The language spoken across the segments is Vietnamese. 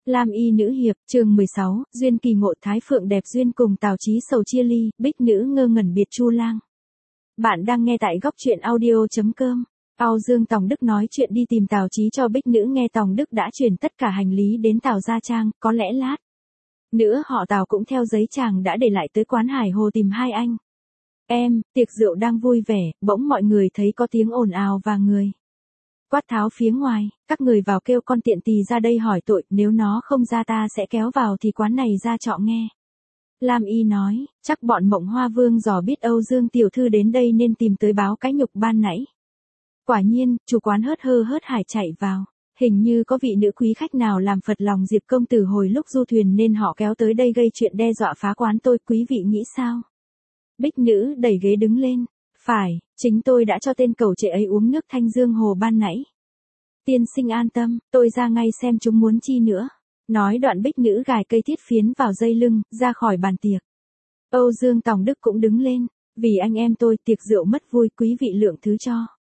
Lam Y nữ hiệp, chương 16, duyên kỳ ngộ Thái Phượng đẹp duyên cùng Tào Chí sầu chia ly, Bích nữ ngơ ngẩn biệt Chu lang. Bạn đang nghe tại góc truyện audio.com. Âu Dương Tòng Đức nói chuyện đi tìm Tào Chí cho Bích nữ nghe. Tòng Đức đã chuyển tất cả hành lý đến Tào Gia Trang, có lẽ lát nữa họ Tào cũng theo giấy chàng đã để lại tới quán Hải Hồ tìm hai anh em. Tiệc rượu đang vui vẻ, bỗng mọi người thấy có tiếng ồn ào và người quát tháo phía ngoài. Các người vào kêu con tiện tỳ ra đây hỏi tội, nếu nó không ra ta sẽ kéo vào thì quán này ra trọ nghe. Lam Y nói, chắc bọn Mộng Hoa Vương dò biết Âu Dương tiểu thư đến đây nên tìm tới báo cái nhục ban nãy. Quả nhiên, chủ quán hớt hải chạy vào. Hình như có vị nữ quý khách nào làm phật lòng Diệp công tử hồi lúc du thuyền nên họ kéo tới đây gây chuyện đe dọa phá quán tôi, quý vị nghĩ sao? Bích nữ đẩy ghế đứng lên. Phải, chính tôi đã cho tên cẩu trệ ấy uống nước Thanh Dương Hồ ban nãy. Tiên sinh an tâm, tôi ra ngay xem chúng muốn chi nữa. Nói đoạn Bích nữ gài cây thiết phiến vào dây lưng, ra khỏi bàn tiệc. Âu Dương Tòng Đức cũng đứng lên. Vì anh em tôi tiệc rượu mất vui, quý vị lượng thứ cho.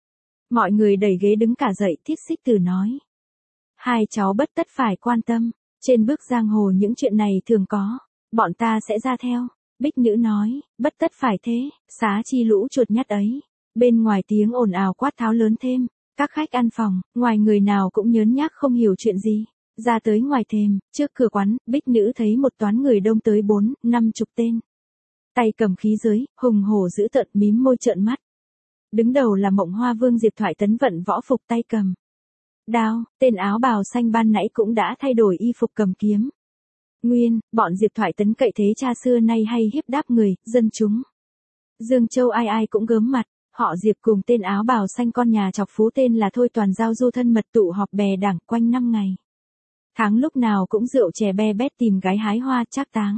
Mọi người đẩy ghế đứng cả dậy. Thiết Xích Tử nói. Hai cháu bất tất phải quan tâm. Trên bước giang hồ những chuyện này thường có. Bọn ta sẽ ra theo. Bích nữ nói, bất tất phải thế, xá chi lũ chuột nhắt ấy. Bên ngoài tiếng ồn ào quát tháo lớn thêm. Các khách ăn phòng, ngoài người nào cũng nhớn nhác không hiểu chuyện gì. Ra tới ngoài thềm, trước cửa quán, Bích nữ thấy một toán người đông tới 4-50 tên. Tay cầm khí giới, hùng hổ dữ tợn mím môi trợn mắt. Đứng đầu là Mộng Hoa Vương Diệp Thoại Tấn vận võ phục tay cầm đao, tên áo bào xanh ban nãy cũng đã thay đổi y phục cầm kiếm. Nguyên, bọn Diệp Thoại Tấn cậy thế cha xưa nay hay hiếp đáp người, dân chúng. Dương Châu ai ai cũng gớm mặt, họ Diệp cùng tên áo bào xanh con nhà chọc phú tên là Thôi toàn giao du thân mật tụ họp bè đảng quanh 5 ngày. Tháng lúc nào cũng rượu chè be bét tìm gái hái hoa trác táng.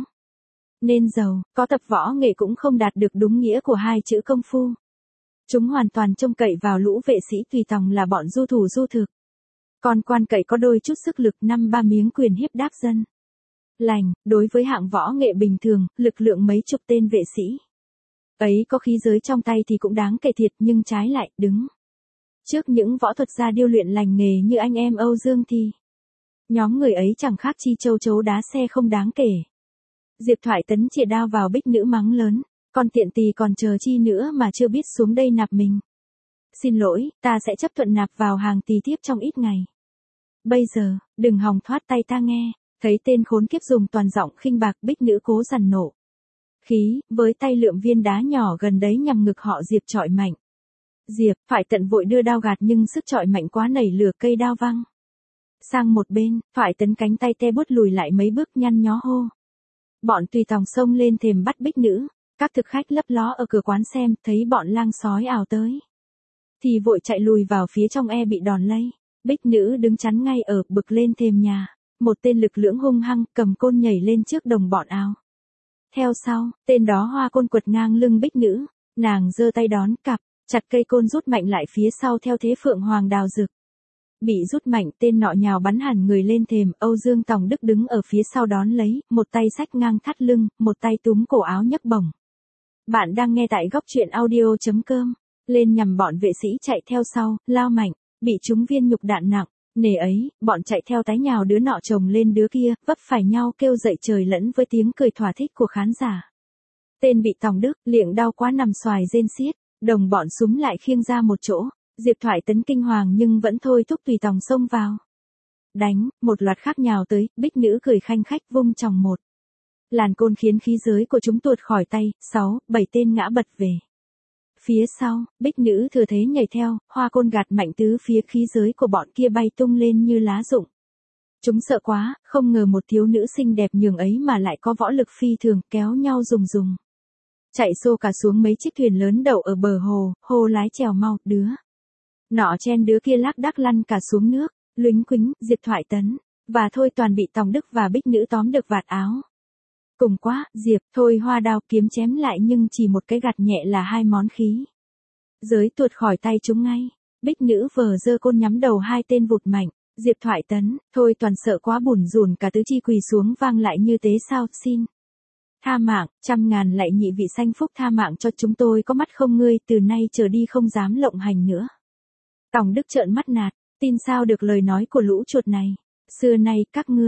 Nên giàu, có tập võ nghệ cũng không đạt được đúng nghĩa của hai chữ công phu. Chúng hoàn toàn trông cậy vào lũ vệ sĩ tùy tòng là bọn du thủ du thực. Còn quan cậy có đôi chút sức lực 5-3 miếng quyền hiếp đáp dân. Lành, đối với hạng võ nghệ bình thường, lực lượng mấy chục tên vệ sĩ ấy có khí giới trong tay thì cũng đáng kể thiệt, nhưng trái lại, đứng trước những võ thuật gia điêu luyện lành nghề như anh em Âu Dương thì nhóm người ấy chẳng khác chi châu chấu đá xe không đáng kể. Diệp Thoại Tấn chĩa đao vào Bích nữ mắng lớn, con tiện tỳ còn chờ chi nữa mà chưa biết xuống đây nạp mình. Xin lỗi, ta sẽ chấp thuận nạp vào hàng tỳ thiếp trong ít ngày. Bây giờ, đừng hòng thoát tay ta nghe. Thấy tên khốn kiếp dùng toàn giọng khinh bạc, Bích nữ cố dằn nộ khí, với tay lượm viên đá nhỏ gần đấy nhằm ngực họ Diệp chọi mạnh. Diệp, phải tận vội đưa đao gạt nhưng sức chọi mạnh quá nảy lửa cây đao văng sang một bên, Thoại Tấn cánh tay te bút lùi lại mấy bước nhăn nhó hô. Bọn tùy tòng xông lên thềm bắt Bích nữ, các thực khách lấp ló ở cửa quán xem, thấy bọn lang sói ào tới thì vội chạy lùi vào phía trong e bị đòn lây. Bích nữ đứng chắn ngay ở bực lên thềm nhà. Một tên lực lưỡng hung hăng cầm côn nhảy lên trước đồng bọn áo. Theo sau, tên đó hoa côn quật ngang lưng Bích nữ, nàng giơ tay đón cặp, chặt cây côn rút mạnh lại phía sau theo thế phượng hoàng đào rực. Bị rút mạnh, tên nọ nhào bắn hẳn người lên thềm. Âu Dương Tòng Đức đứng ở phía sau đón lấy, một tay xách ngang thắt lưng, một tay túm cổ áo nhấc bổng. Bạn đang nghe tại góc truyện audio.com. Lên nhằm bọn vệ sĩ chạy theo sau, lao mạnh, bị trúng viên nhục đạn nặng. Nể ấy, bọn chạy theo tái nhào đứa nọ chồng lên đứa kia, vấp phải nhau kêu dậy trời lẫn với tiếng cười thỏa thích của khán giả. Tên bị Tòng Đức, liệng đau quá nằm xoài rên xiết, đồng bọn súng lại khiêng ra một chỗ. Diệp Thoại Tấn kinh hoàng nhưng vẫn thôi thúc tùy tòng xông vào. Đánh, một loạt khác nhào tới, Bích nữ cười khanh khách vung chòng một làn côn khiến khí giới của chúng tuột khỏi tay, 6-7 tên ngã bật về. Phía sau, Bích nữ thừa thế nhảy theo, hoa côn gạt mạnh tứ phía, khí giới của bọn kia bay tung lên như lá rụng. Chúng sợ quá, không ngờ một thiếu nữ xinh đẹp nhường ấy mà lại có võ lực phi thường, kéo nhau dùng. Chạy xô cả xuống mấy chiếc thuyền lớn đậu ở bờ hồ, hô lái chèo mau, đứa nọ chen đứa kia lác đác lăn cả xuống nước, luính quính, Diệp Thoại Tấn và Thôi toàn bị Tòng Đức và Bích nữ tóm được vạt áo. Cùng quá, Diệp, Thôi hoa đao kiếm chém lại nhưng chỉ một cái gạt nhẹ là hai món khí giới tuột khỏi tay chúng ngay. Bích nữ vờ giơ côn nhắm đầu hai tên vụt mạnh. Diệp Thoại Tấn, Thôi toàn sợ quá bủn rủn cả tứ chi quỳ xuống vang lại như tế sao, xin tha mạng, 100.000 lạy nhị vị sanh phúc tha mạng cho chúng tôi, có mắt không ngươi, từ nay trở đi không dám lộng hành nữa. Tòng Đức trợn mắt nạt, tin sao được lời nói của lũ chuột này. Xưa nay các ngươi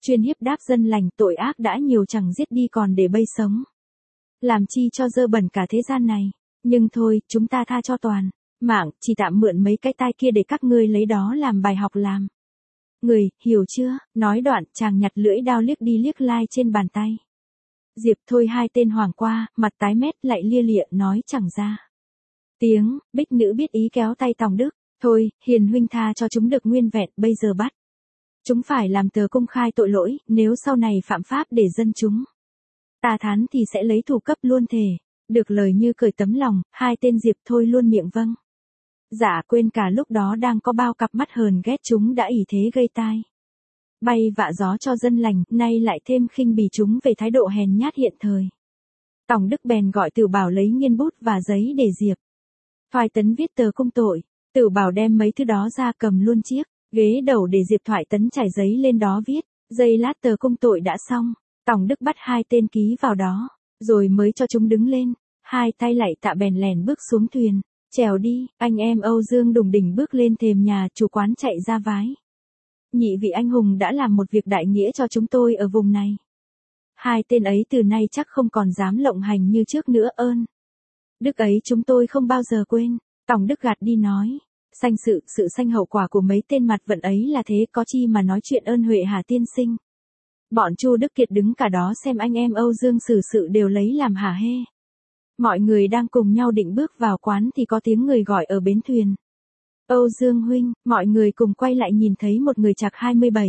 chuyên hiếp đáp dân lành, tội ác đã nhiều chẳng giết đi còn để bây sống. Làm chi cho dơ bẩn cả thế gian này, nhưng thôi, chúng ta tha cho toàn mạng, chỉ tạm mượn mấy cái tai kia để các ngươi lấy đó làm bài học làm. Người, hiểu chưa? Nói đoạn, chàng nhặt lưỡi đao liếc đi liếc lai trên bàn tay. Diệp Thôi hai tên hoàng qua, mặt tái mét lại lia lịa nói chẳng ra tiếng, Bích nữ biết ý kéo tay Tòng Đức. Thôi, hiền huynh tha cho chúng được nguyên vẹn, bây giờ bắt chúng phải làm tờ công khai tội lỗi, nếu sau này phạm pháp để dân chúng ta thán thì sẽ lấy thủ cấp luôn thề. Được lời như cởi tấm lòng, hai tên Diệp Thôi luôn miệng vâng. Dạ quên cả lúc đó đang có bao cặp mắt hờn ghét chúng đã ỷ thế gây tai bay vạ gió cho dân lành, nay lại thêm khinh bỉ chúng về thái độ hèn nhát hiện thời. Tòng Đức bèn gọi Tử Bảo lấy nghiên bút và giấy để Diệp Thoại Tấn viết tờ công tội. Tử Bảo đem mấy thứ đó ra cầm luôn chiếc ghế đầu để Diệp Thoại Tấn trải giấy lên đó viết. Giây lát tờ công tội đã xong, Tòng Đức bắt hai tên ký vào đó, rồi mới cho chúng đứng lên. Hai tay lạy tạ bèn lèn bước xuống thuyền, trèo đi. Anh em Âu Dương đùng đỉnh bước lên thềm nhà chủ quán chạy ra vái. Nhị vị anh hùng đã làm một việc đại nghĩa cho chúng tôi ở vùng này. Hai tên ấy từ nay chắc không còn dám lộng hành như trước nữa, ơn đức ấy chúng tôi không bao giờ quên. Tòng Đức gạt đi nói, sanh sự sanh hậu quả của mấy tên mặt vận ấy là thế, có chi mà nói chuyện ơn huệ hà tiên sinh. Bọn Chu Đức Kiệt đứng cả đó xem anh em Âu Dương xử sự đều lấy làm hả hê. Mọi người đang cùng nhau định bước vào quán thì có tiếng người gọi ở bến thuyền. Âu Dương huynh, mọi người cùng quay lại nhìn thấy một người chạc 27,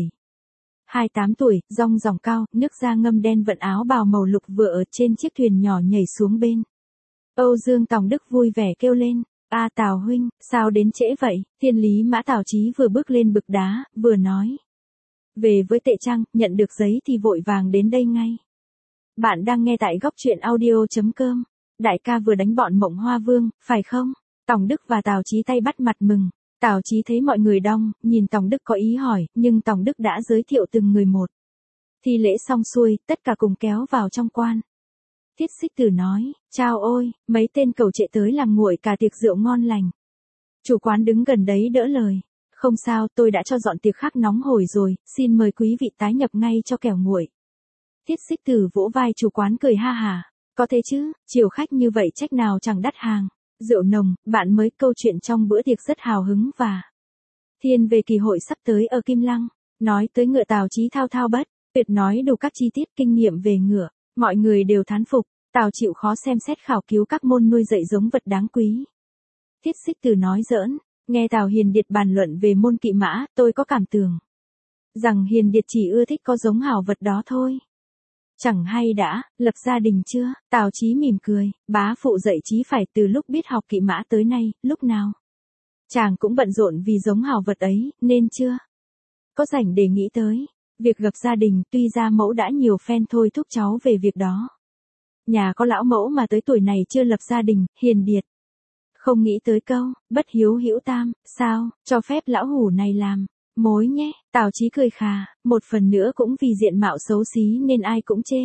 28 tuổi, rong ròng cao, nước da ngâm đen vận áo bào màu lục vừa ở trên chiếc thuyền nhỏ nhảy xuống bên. Âu Dương Tòng Đức vui vẻ kêu lên, a Tào huynh, sao đến trễ vậy? Thiên lý mã Tào Chí vừa bước lên bực đá, vừa nói. Về với Tệ Trăng, nhận được giấy thì vội vàng đến đây ngay. Bạn đang nghe tại góc truyện audio.com. Đại ca vừa đánh bọn Mộng Hoa Vương, phải không? Tòng Đức và Tào Chí tay bắt mặt mừng. Tào Chí thấy mọi người đông, nhìn Tòng Đức có ý hỏi, nhưng Tòng Đức đã giới thiệu từng người một. Thi lễ xong xuôi, tất cả cùng kéo vào trong quan. Thiết Xích Tử nói, chao ôi, mấy tên cầu trệ tới làm nguội cả tiệc rượu ngon lành. Chủ quán đứng gần đấy đỡ lời. Không sao, tôi đã cho dọn tiệc khác nóng hổi rồi, xin mời quý vị tái nhập ngay cho kẻo nguội. Thiết Xích Tử vỗ vai chủ quán cười ha hả. Có thế chứ, chiều khách như vậy trách nào chẳng đắt hàng. Rượu nồng, bạn mới câu chuyện trong bữa tiệc rất hào hứng và thiên về kỳ hội sắp tới ở Kim Lăng. Nói tới ngựa Tào Chí thao thao bất tuyệt, nói đủ các chi tiết kinh nghiệm về ngựa. Mọi người đều thán phục, Tào chịu khó xem xét khảo cứu các môn nuôi dạy giống vật đáng quý. Thiết Xích Tử nói giỡn, nghe Tào Hiền Điệt bàn luận về môn kỵ mã, tôi có cảm tưởng rằng Hiền Điệt chỉ ưa thích có giống hảo vật đó thôi. Chẳng hay đã, lập gia đình chưa? Tào Chí mỉm cười, bá phụ dạy Chí phải từ lúc biết học kỵ mã tới nay, lúc nào chàng cũng bận rộn vì giống hảo vật ấy, nên chưa có rảnh để nghĩ tới việc lập gia đình. Tuy ra mẫu đã nhiều phen thôi thúc cháu về việc đó. Nhà có lão mẫu mà tới tuổi này chưa lập gia đình. Hiền Điệt không nghĩ tới câu bất hiếu hữu tam, sao cho phép lão hủ này làm mối nhé. Tào Chí cười khà, một phần nữa cũng vì diện mạo xấu xí nên ai cũng chê.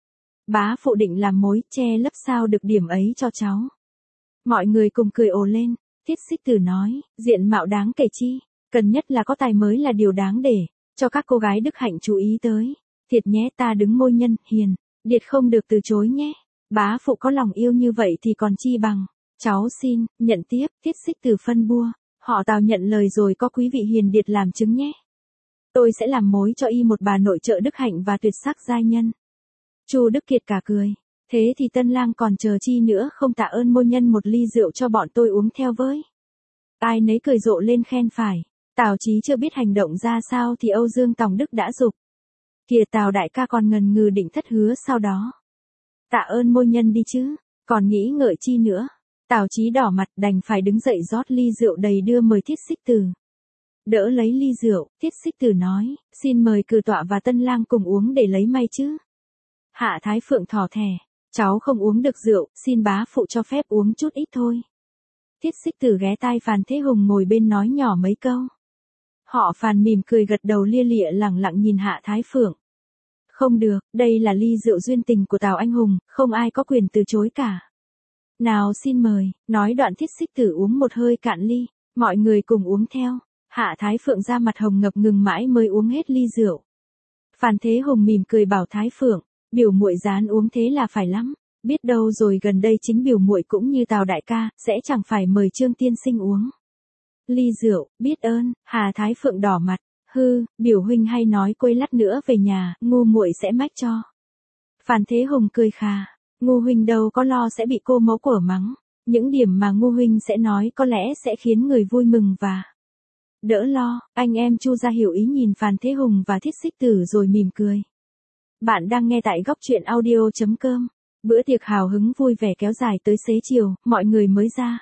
Bá phụ định làm mối, che lấp sao được điểm ấy cho cháu. Mọi người cùng cười ồ lên. Thiết Xích Tử nói, diện mạo đáng kể chi, cần nhất là có tài mới là điều đáng để cho các cô gái đức hạnh chú ý tới. Thiệt nhé, ta đứng môi nhân, Hiền Điệt không được từ chối nhé. Bá phụ có lòng yêu như vậy thì còn chi bằng. Cháu xin, nhận tiếp. Thiết Xích Tử phân bua. Họ Tào nhận lời rồi, có quý vị Hiền Điệt làm chứng nhé. Tôi sẽ làm mối cho y một bà nội trợ đức hạnh và tuyệt sắc giai nhân. Chu Đức Kiệt cả cười. Thế thì tân lang còn chờ chi nữa, không tạ ơn môi nhân một ly rượu cho bọn tôi uống theo với. Ai nấy cười rộ lên khen phải. Tào Chí chưa biết hành động ra sao thì Âu Dương Tòng Đức đã giục. Kìa Tào đại ca còn ngần ngừ định thất hứa sau đó. Tạ ơn môi nhân đi chứ, còn nghĩ ngợi chi nữa. Tào Chí đỏ mặt đành phải đứng dậy rót ly rượu đầy đưa mời Thiết Xích Tử. Đỡ lấy ly rượu, Thiết Xích Tử nói, xin mời cử tọa và tân lang cùng uống để lấy may chứ. Hạ Thái Phượng thỏ thẻ, cháu không uống được rượu, xin bá phụ cho phép uống chút ít thôi. Thiết Xích Tử ghé tai Phàn Thế Hùng ngồi bên nói nhỏ mấy câu. Họ Phàn mỉm cười gật đầu lia lịa lẳng lặng nhìn Hạ Thái Phượng. Không được, đây là ly rượu duyên tình của Tào anh hùng, không ai có quyền từ chối cả. Nào xin mời, nói đoạn Thiết Xích Tử uống một hơi cạn ly, mọi người cùng uống theo. Hạ Thái Phượng ra mặt hồng ngập ngừng mãi mới uống hết ly rượu. Phan Thế Hùng mỉm cười bảo Thái Phượng, biểu muội rán uống thế là phải lắm, biết đâu rồi gần đây chính biểu muội cũng như Tào đại ca, sẽ chẳng phải mời Trương tiên sinh uống ly rượu, biết ơn. Hà Thái Phượng đỏ mặt, hư, biểu huynh hay nói quấy lát nữa về nhà, ngu muội sẽ mách cho. Phan Thế Hùng cười khà, ngu huynh đâu có lo sẽ bị cô mẫu của mắng, những điểm mà ngu huynh sẽ nói có lẽ sẽ khiến người vui mừng và đỡ lo. Anh em Chu gia hiểu ý nhìn Phan Thế Hùng và Thiết Xích Tử rồi mỉm cười. Bạn đang nghe tại góc truyện audio.com. Bữa tiệc hào hứng vui vẻ kéo dài tới xế chiều, mọi người mới ra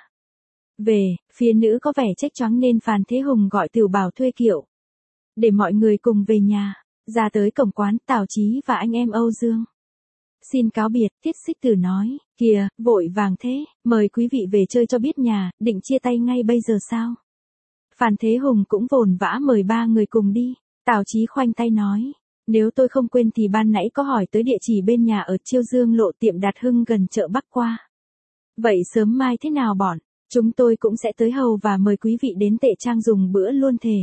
về, phía nữ có vẻ chếch choáng nên Phan Thế Hùng gọi Tiểu Bảo thuê kiệu để mọi người cùng về nhà. Ra tới cổng quán, Tào Chí và anh em Âu Dương xin cáo biệt. Thiết Xích Tử nói, kìa, vội vàng thế, mời quý vị về chơi cho biết nhà, định chia tay ngay bây giờ sao? Phan Thế Hùng cũng vồn vã mời ba người cùng đi. Tào Chí khoanh tay nói, nếu tôi không quên thì ban nãy có hỏi tới địa chỉ bên nhà ở Chiêu Dương lộ tiệm Đạt Hưng gần chợ Bắc qua. Vậy sớm mai thế nào bọn chúng tôi cũng sẽ tới hầu và mời quý vị đến Tệ Trang dùng bữa luôn thề.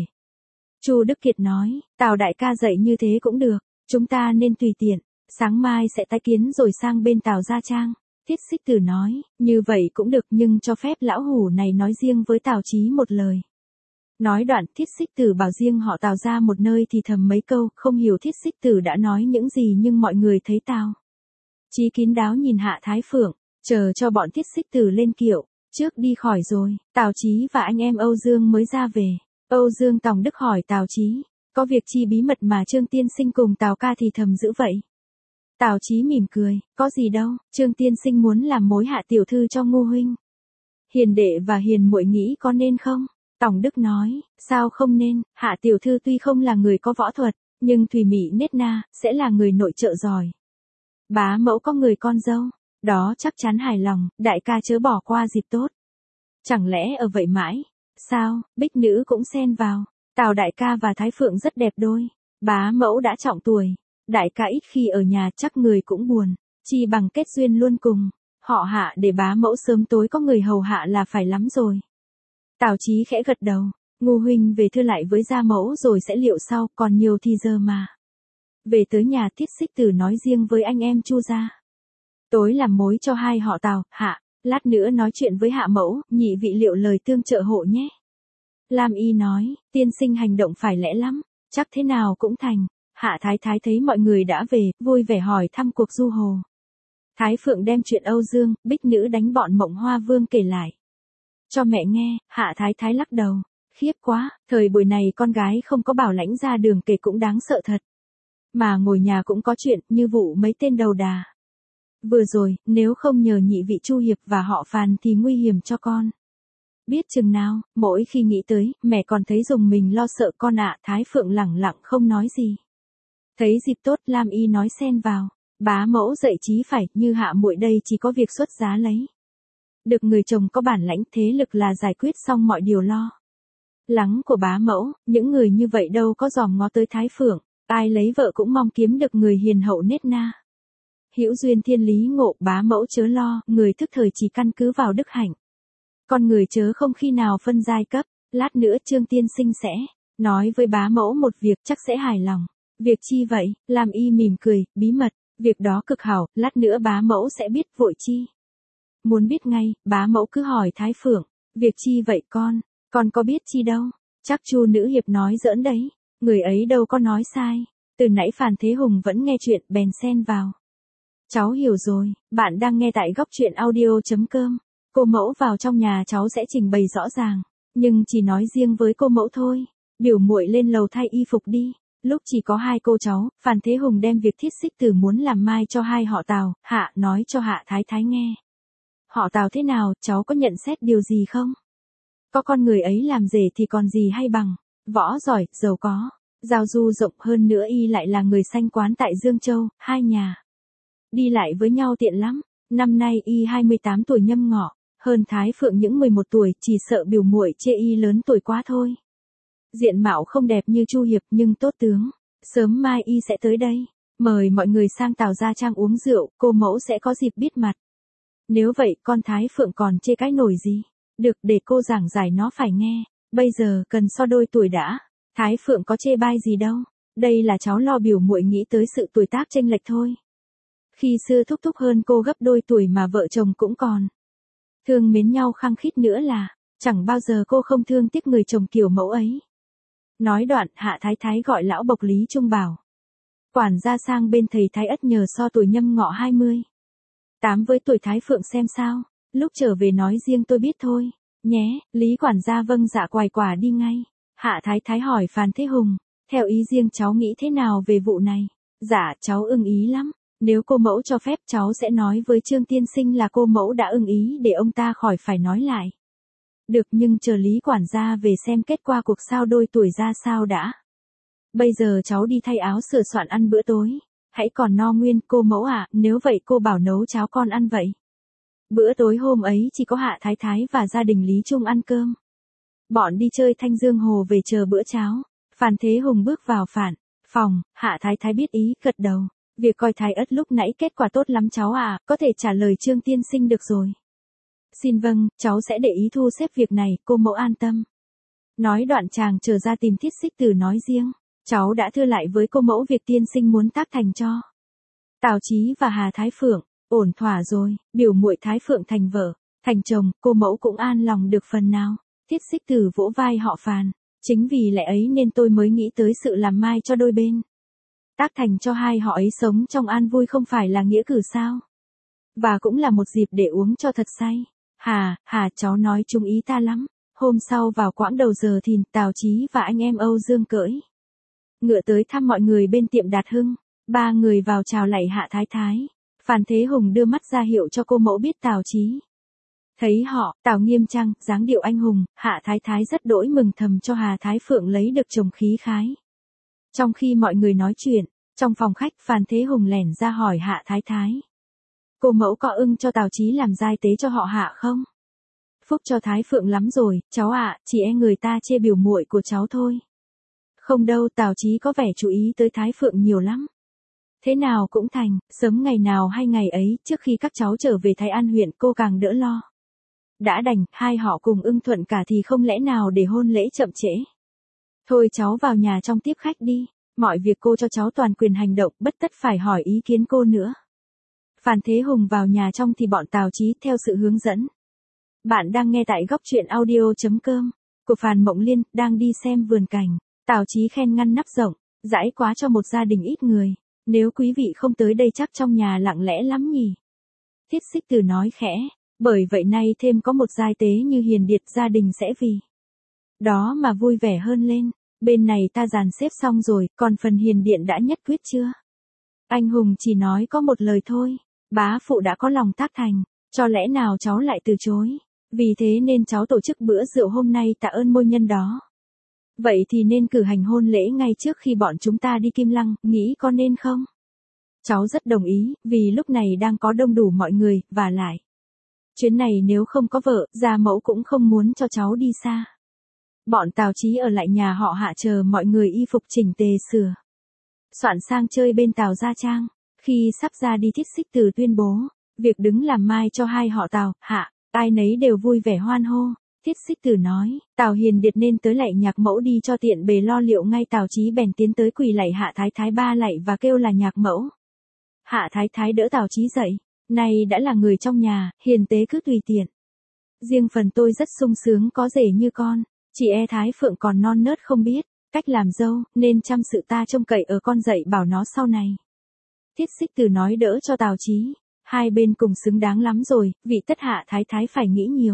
Chu Đức Kiệt nói, Tào đại ca dạy như thế cũng được, chúng ta nên tùy tiện, sáng mai sẽ tái kiến rồi sang bên Tào gia trang. Thiết Xích Tử nói, như vậy cũng được nhưng cho phép lão hủ này nói riêng với Tào Chí một lời. Nói đoạn Thiết Xích Tử bảo riêng họ Tào ra một nơi thì thầm mấy câu, không hiểu Thiết Xích Tử đã nói những gì nhưng mọi người thấy Tào Chí kín đáo nhìn Hạ Thái Phượng, chờ cho bọn Thiết Xích Tử lên kiệu, trước đi khỏi rồi, Tào Chí và anh em Âu Dương mới ra về. Âu Dương Tòng Đức hỏi Tào Chí, có việc chi bí mật mà Trương tiên sinh cùng Tào ca thì thầm giữ vậy? Tào Chí mỉm cười, có gì đâu, Trương tiên sinh muốn làm mối Hạ tiểu thư cho ngu huynh. Hiền đệ và hiền muội nghĩ có nên không? Tòng Đức nói, sao không nên, Hạ tiểu thư tuy không là người có võ thuật, nhưng thùy mị nết na, sẽ là người nội trợ giỏi. Bá mẫu có người con dâu, đó chắc chắn hài lòng, đại ca chớ bỏ qua dịp tốt. Chẳng lẽ ở vậy mãi? Sao, Bích nữ cũng xen vào, Tào đại ca và Thái Phượng rất đẹp đôi, bá mẫu đã trọng tuổi, đại ca ít khi ở nhà chắc người cũng buồn, chi bằng kết duyên luôn cùng, họ Hạ để bá mẫu sớm tối có người hầu hạ là phải lắm rồi. Tào Chí khẽ gật đầu, ngu huynh về thưa lại với gia mẫu rồi sẽ liệu sau, còn nhiều thì giờ mà. Về tới nhà Thiết Xích Tử nói riêng với anh em Chu gia. Tối làm mối cho hai họ Tào, Hạ, lát nữa nói chuyện với Hạ mẫu, nhị vị liệu lời tương trợ hộ nhé. Lam Y nói, tiên sinh hành động phải lẽ lắm, chắc thế nào cũng thành. Hạ Thái Thái thấy mọi người đã về, vui vẻ hỏi thăm cuộc du hồ. Thái Phượng đem chuyện Âu Dương, Bích nữ đánh bọn Mộng Hoa Vương kể lại cho mẹ nghe. Hạ Thái Thái lắc đầu, khiếp quá, thời buổi này con gái không có bảo lãnh ra đường kể cũng đáng sợ thật. Mà ngồi nhà cũng có chuyện, như vụ mấy tên đầu đà vừa rồi, nếu không nhờ nhị vị Chu hiệp và họ Phàn thì nguy hiểm cho con. Biết chừng nào, mỗi khi nghĩ tới, mẹ còn thấy dùng mình lo sợ con ạ. Thái Phượng lẳng lặng không nói gì. Thấy dịp tốt, Lam Y nói xen vào, bá mẫu dạy chí phải, như Hạ muội đây chỉ có việc xuất giá lấy được người chồng có bản lãnh, thế lực là giải quyết xong mọi điều lo lắng của bá mẫu. Những người như vậy đâu có dòm ngó tới Thái Phượng, ai lấy vợ cũng mong kiếm được người hiền hậu nết na. Hữu duyên thiên lý ngộ, bá mẫu chớ lo, người thức thời chỉ căn cứ vào đức hạnh. Con người chớ không khi nào phân giai cấp. Lát nữa Trương tiên sinh sẽ nói với bá mẫu một việc chắc sẽ hài lòng. Việc chi vậy? Lam Y mỉm cười, bí mật, việc đó cực hảo, lát nữa bá mẫu sẽ biết. Vội chi muốn biết ngay, bá mẫu cứ hỏi Thái Phượng, việc chi vậy con có biết chi đâu, chắc Chu nữ hiệp nói giỡn đấy, người ấy đâu có nói sai. Từ nãy Phan Thế Hùng vẫn nghe chuyện, bèn xen vào. Cháu hiểu rồi, bạn đang nghe tại góc truyện audio.com. Cô mẫu vào trong nhà cháu sẽ trình bày rõ ràng, nhưng chỉ nói riêng với cô mẫu thôi. Biểu muội lên lầu thay y phục đi. Lúc chỉ có hai cô cháu, Phan Thế Hùng đem việc Thiết Xích Tử muốn làm mai cho hai họ Tào, Hạ nói cho Hạ Thái Thái nghe. Họ Tào thế nào, cháu có nhận xét điều gì không? Có con người ấy làm rể thì còn gì hay bằng, võ giỏi, giàu có, giao du rộng, hơn nữa y lại là người sanh quán tại Dương Châu, hai nhà đi lại với nhau tiện lắm. Năm nay y 28 tuổi nhâm ngọ, hơn Thái Phượng những 11 tuổi, chỉ sợ biểu muội chê y lớn tuổi quá thôi. Diện mạo không đẹp như Chu hiệp nhưng tốt tướng, sớm mai y sẽ tới đây, mời mọi người sang Tào gia trang uống rượu, cô mẫu sẽ có dịp biết mặt. Nếu vậy con Thái Phượng còn chê cái nổi gì? Được, để cô giảng giải nó phải nghe. Bây giờ cần so đôi tuổi đã. Thái Phượng có chê bai gì đâu. Đây là cháu lo biểu muội nghĩ tới sự tuổi tác chênh lệch thôi. Khi xưa thúc thúc hơn cô gấp đôi tuổi mà vợ chồng cũng còn thương mến nhau khăng khít nữa là, chẳng bao giờ cô không thương tiếc người chồng kiểu mẫu ấy. Nói đoạn, Hạ Thái Thái gọi lão bộc Lý Trung bảo. Quản gia sang bên thầy Thái Ất nhờ so tuổi nhâm ngọ 28 với tuổi Thái Phượng xem sao, lúc trở về nói riêng tôi biết thôi, nhé, Lý quản gia vâng dạ quài quả đi ngay. Hạ Thái Thái hỏi Phan Thế Hùng, theo ý riêng cháu nghĩ thế nào về vụ này? Dạ, cháu ưng ý lắm. Nếu cô mẫu cho phép cháu sẽ nói với Trương tiên sinh là cô mẫu đã ưng ý để ông ta khỏi phải nói lại. Được, nhưng chờ Lý quản gia về xem kết quả cuộc sao đôi tuổi ra sao đã. Bây giờ cháu đi thay áo sửa soạn ăn bữa tối. Hãy còn no nguyên cô mẫu ạ, nếu vậy cô bảo nấu cháo con ăn vậy. Bữa tối hôm ấy chỉ có Hạ Thái Thái và gia đình Lý Trung ăn cơm. Bọn đi chơi Thanh Dương Hồ về chờ bữa cháo. Phan Thế Hùng bước vào phòng, Hạ Thái Thái biết ý, gật đầu. Việc coi Thái Ất lúc nãy kết quả tốt lắm cháu à, có thể trả lời Trương tiên sinh được rồi. Xin vâng, cháu sẽ để ý thu xếp việc này, cô mẫu an tâm. Nói đoạn chàng trở ra tìm Thiết Xích Tử nói riêng, cháu đã thưa lại với cô mẫu việc tiên sinh muốn tác thành cho Tào Chí và Hà Thái Phượng, ổn thỏa rồi, biểu muội Thái Phượng thành vợ, thành chồng, cô mẫu cũng an lòng được phần nào. Thiết Xích Tử vỗ vai họ Phan, chính vì lẽ ấy nên tôi mới nghĩ tới sự làm mai cho đôi bên. Tác thành cho hai họ ấy sống trong an vui không phải là nghĩa cử sao? Và cũng là một dịp để uống cho thật say. Cháu nói chung ý ta lắm. Hôm sau vào quãng đầu giờ thìn, Tào Chí và anh em Âu Dương cưỡi ngựa tới thăm mọi người bên tiệm Đạt Hưng. Ba người vào chào lạy Hạ Thái Thái. Phan Thế Hùng đưa mắt ra hiệu cho cô mẫu biết Tào Chí. Thấy họ, Tào nghiêm trang, dáng điệu anh hùng, Hạ Thái Thái rất đỗi mừng thầm cho Hà Thái Phượng lấy được chồng khí khái. Trong khi mọi người nói chuyện, trong phòng khách Phan Thế Hùng lẻn ra hỏi Hạ Thái Thái. Cô mẫu có ưng cho Tào Chí làm giai tế cho họ Hạ không? Phúc cho Thái Phượng lắm rồi, cháu ạ, chỉ e người ta chê biểu muội của cháu thôi. Không đâu, Tào Chí có vẻ chú ý tới Thái Phượng nhiều lắm. Thế nào cũng thành, sớm ngày nào hay ngày ấy, trước khi các cháu trở về Thái An huyện cô càng đỡ lo. Đã đành, hai họ cùng ưng thuận cả thì không lẽ nào để hôn lễ chậm trễ. Thôi cháu vào nhà trong tiếp khách đi, mọi việc cô cho cháu toàn quyền hành động, bất tất phải hỏi ý kiến cô nữa. Phan Thế Hùng vào nhà trong thì bọn Tào Chí theo sự hướng dẫn. Bạn đang nghe tại góc truyện audio.com của Phàn Mộng Liên, đang đi xem vườn cảnh. Tào Chí khen ngăn nắp rộng, dãi quá cho một gia đình ít người. Nếu quý vị không tới đây chắc trong nhà lặng lẽ lắm nhỉ. Thiết Xích Tử nói khẽ, bởi vậy nay thêm có một giai tế như hiền điệt gia đình sẽ vì đó mà vui vẻ hơn lên. Bên này ta dàn xếp xong rồi, còn phần hiền điện đã nhất quyết chưa? Anh Hùng chỉ nói có một lời thôi, bá phụ đã có lòng tác thành, cho lẽ nào cháu lại từ chối. Vì thế nên cháu tổ chức bữa rượu hôm nay tạ ơn môi nhân đó. Vậy thì nên cử hành hôn lễ ngay trước khi bọn chúng ta đi Kim Lăng, nghĩ có nên không? Cháu rất đồng ý, vì lúc này đang có đông đủ mọi người, và lại. Chuyến này nếu không có vợ, gia mẫu cũng không muốn cho cháu đi xa. Bọn Tào Chí ở lại nhà họ Hạ chờ mọi người y phục chỉnh tề sửa soạn sang chơi bên Tào Gia Trang. Khi sắp ra đi Thiết Xích Tử tuyên bố, việc đứng làm mai cho hai họ Tào, Hạ, ai nấy đều vui vẻ hoan hô. Thiết Xích Tử nói, Tào hiền điệt nên tới lạy nhạc mẫu đi cho tiện bề lo liệu ngay. Tào Chí bèn tiến tới quỳ lạy Hạ Thái Thái ba lạy và kêu là nhạc mẫu. Hạ Thái Thái đỡ Tào Chí dậy, này đã là người trong nhà, hiền tế cứ tùy tiện. Riêng phần tôi rất sung sướng có rể như con, chỉ e Thái Phượng còn non nớt không biết cách làm dâu, nên chăm sự ta trông cậy ở con dạy bảo nó sau này. Thiết Xích Tử nói đỡ cho Tào Chí, hai bên cùng xứng đáng lắm rồi, vị tất Hạ Thái Thái phải nghĩ nhiều.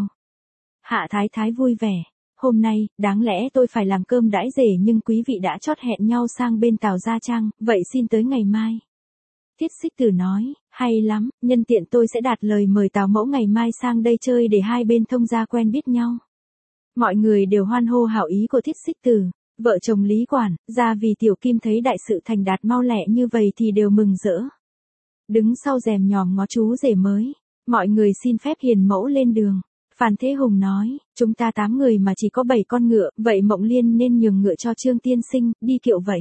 Hạ Thái Thái vui vẻ, hôm nay, đáng lẽ tôi phải làm cơm đãi rể nhưng quý vị đã chót hẹn nhau sang bên Tào Gia Trang, vậy xin tới ngày mai. Thiết Xích Tử nói, hay lắm, nhân tiện tôi sẽ đạt lời mời Tào mẫu ngày mai sang đây chơi để hai bên thông gia quen biết nhau. Mọi người đều hoan hô hảo ý của Thiết Xích Tử, vợ chồng Lý quản gia vì Tiểu Kim thấy đại sự thành đạt mau lẹ như vậy thì đều mừng rỡ. Đứng sau rèm nhòm ngó chú rể mới, mọi người xin phép hiền mẫu lên đường. Phan Thế Hùng nói, chúng ta 8 người mà chỉ có 7 con ngựa, vậy Mộng Liên nên nhường ngựa cho Trương tiên sinh, đi kiệu vậy.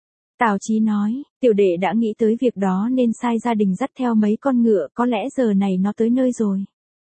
Tào Chí nói, tiểu đệ đã nghĩ tới việc đó nên sai gia đình dắt theo mấy con ngựa, có lẽ giờ này nó tới nơi rồi.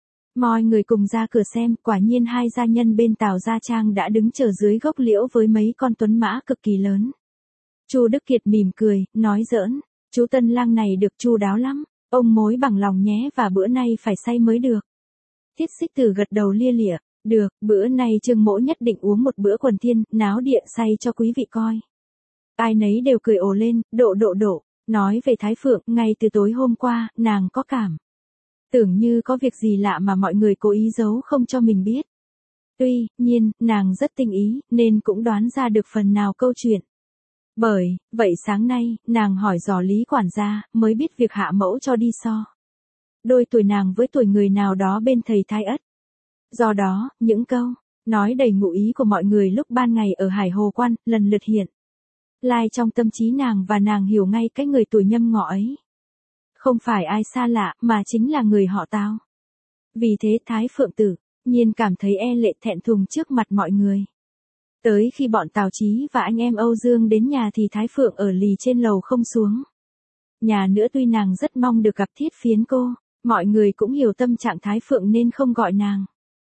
Mọi người cùng ra cửa xem, quả nhiên hai gia nhân bên Tào Gia Trang đã đứng chờ dưới gốc liễu với mấy con tuấn mã cực kỳ lớn. Chu Đức Kiệt mỉm cười, nói giỡn, chú tân lang này được chu đáo lắm, ông mối bằng lòng nhé và bữa nay phải say mới được. Thiết Xích Tử gật đầu lia lịa, được, bữa nay Trương Mỗ nhất định uống một bữa quần thiên, náo địa say cho quý vị coi. Ai nấy đều cười ồ lên, độ, nói về Thái Phượng, ngay từ tối hôm qua, nàng có cảm tưởng như có việc gì lạ mà mọi người cố ý giấu không cho mình biết. Tuy nhiên, nàng rất tinh ý, nên cũng đoán ra được phần nào câu chuyện. Bởi vậy sáng nay, nàng hỏi dò Lý quản gia, mới biết việc hạ mẫu cho đi so đôi tuổi nàng với tuổi người nào đó bên thầy Thái Ất. Do đó, những câu nói đầy ngụ ý của mọi người lúc ban ngày ở Hải Hồ Quan, lần lượt hiện lai trong tâm trí nàng và nàng hiểu ngay cái người tuổi Nhâm Ngọ ấy không phải ai xa lạ, mà chính là người họ Tào. Vì thế Thái Phượng tự nhiên cảm thấy e lệ thẹn thùng trước mặt mọi người. Tới khi bọn Tào Chí và anh em Âu Dương đến nhà thì Thái Phượng ở lì trên lầu không xuống nhà nữa. Tuy nàng rất mong được gặp Thiết Phiến cô, mọi người cũng hiểu tâm trạng Thái Phượng nên không gọi nàng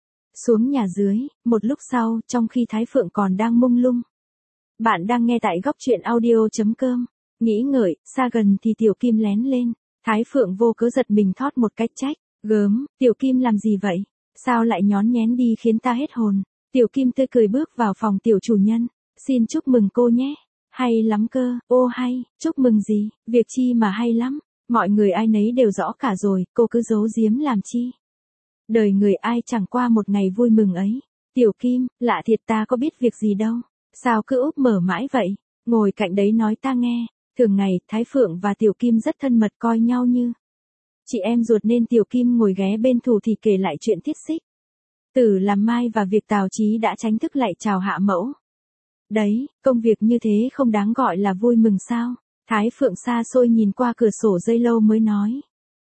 xuống nhà dưới. Một lúc sau, trong khi Thái Phượng còn đang mông lung, bạn đang nghe tại góc truyện audio.com, nghĩ ngợi, xa gần thì Tiểu Kim lén lên. Thái Phượng vô cớ giật mình thót một cách trách, gớm, Tiểu Kim làm gì vậy? Sao lại nhón nhén đi khiến ta hết hồn? Tiểu Kim tươi cười bước vào phòng tiểu chủ nhân, xin chúc mừng cô nhé. Hay lắm cơ, ô hay, chúc mừng gì, việc chi mà hay lắm, mọi người ai nấy đều rõ cả rồi, cô cứ giấu giếm làm chi. Đời người ai chẳng qua một ngày vui mừng ấy. Tiểu Kim, lạ thiệt ta có biết việc gì đâu, sao cứ úp mở mãi vậy, ngồi cạnh đấy nói ta nghe. Thường ngày, Thái Phượng và Tiểu Kim rất thân mật coi nhau như chị em ruột nên Tiểu Kim ngồi ghé bên thủ thì kể lại chuyện Thiết Xích Tử làm mai và việc Tào Chí đã tránh thức lại chào hạ mẫu. Đấy, công việc như thế không đáng gọi là vui mừng sao? Thái Phượng xa xôi nhìn qua cửa sổ giây lâu mới nói.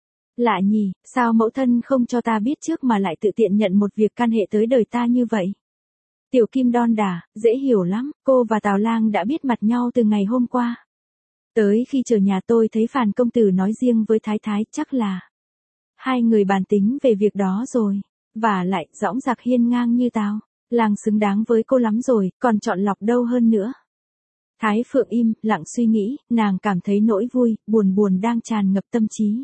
Lạ nhỉ, sao mẫu thân không cho ta biết trước mà lại tự tiện nhận một việc can hệ tới đời ta như vậy? Tiểu Kim đon đả, dễ hiểu lắm, cô và Tào Lang đã biết mặt nhau từ ngày hôm qua. Tới khi trở nhà tôi thấy Phàn công tử nói riêng với Thái Thái, chắc là hai người bàn tính về việc đó rồi. Và lại, dõng dạc hiên ngang như Tào Lang xứng đáng với cô lắm rồi, còn chọn lọc đâu hơn nữa. Thái Phượng im lặng suy nghĩ, nàng cảm thấy nỗi vui, buồn đang tràn ngập tâm trí.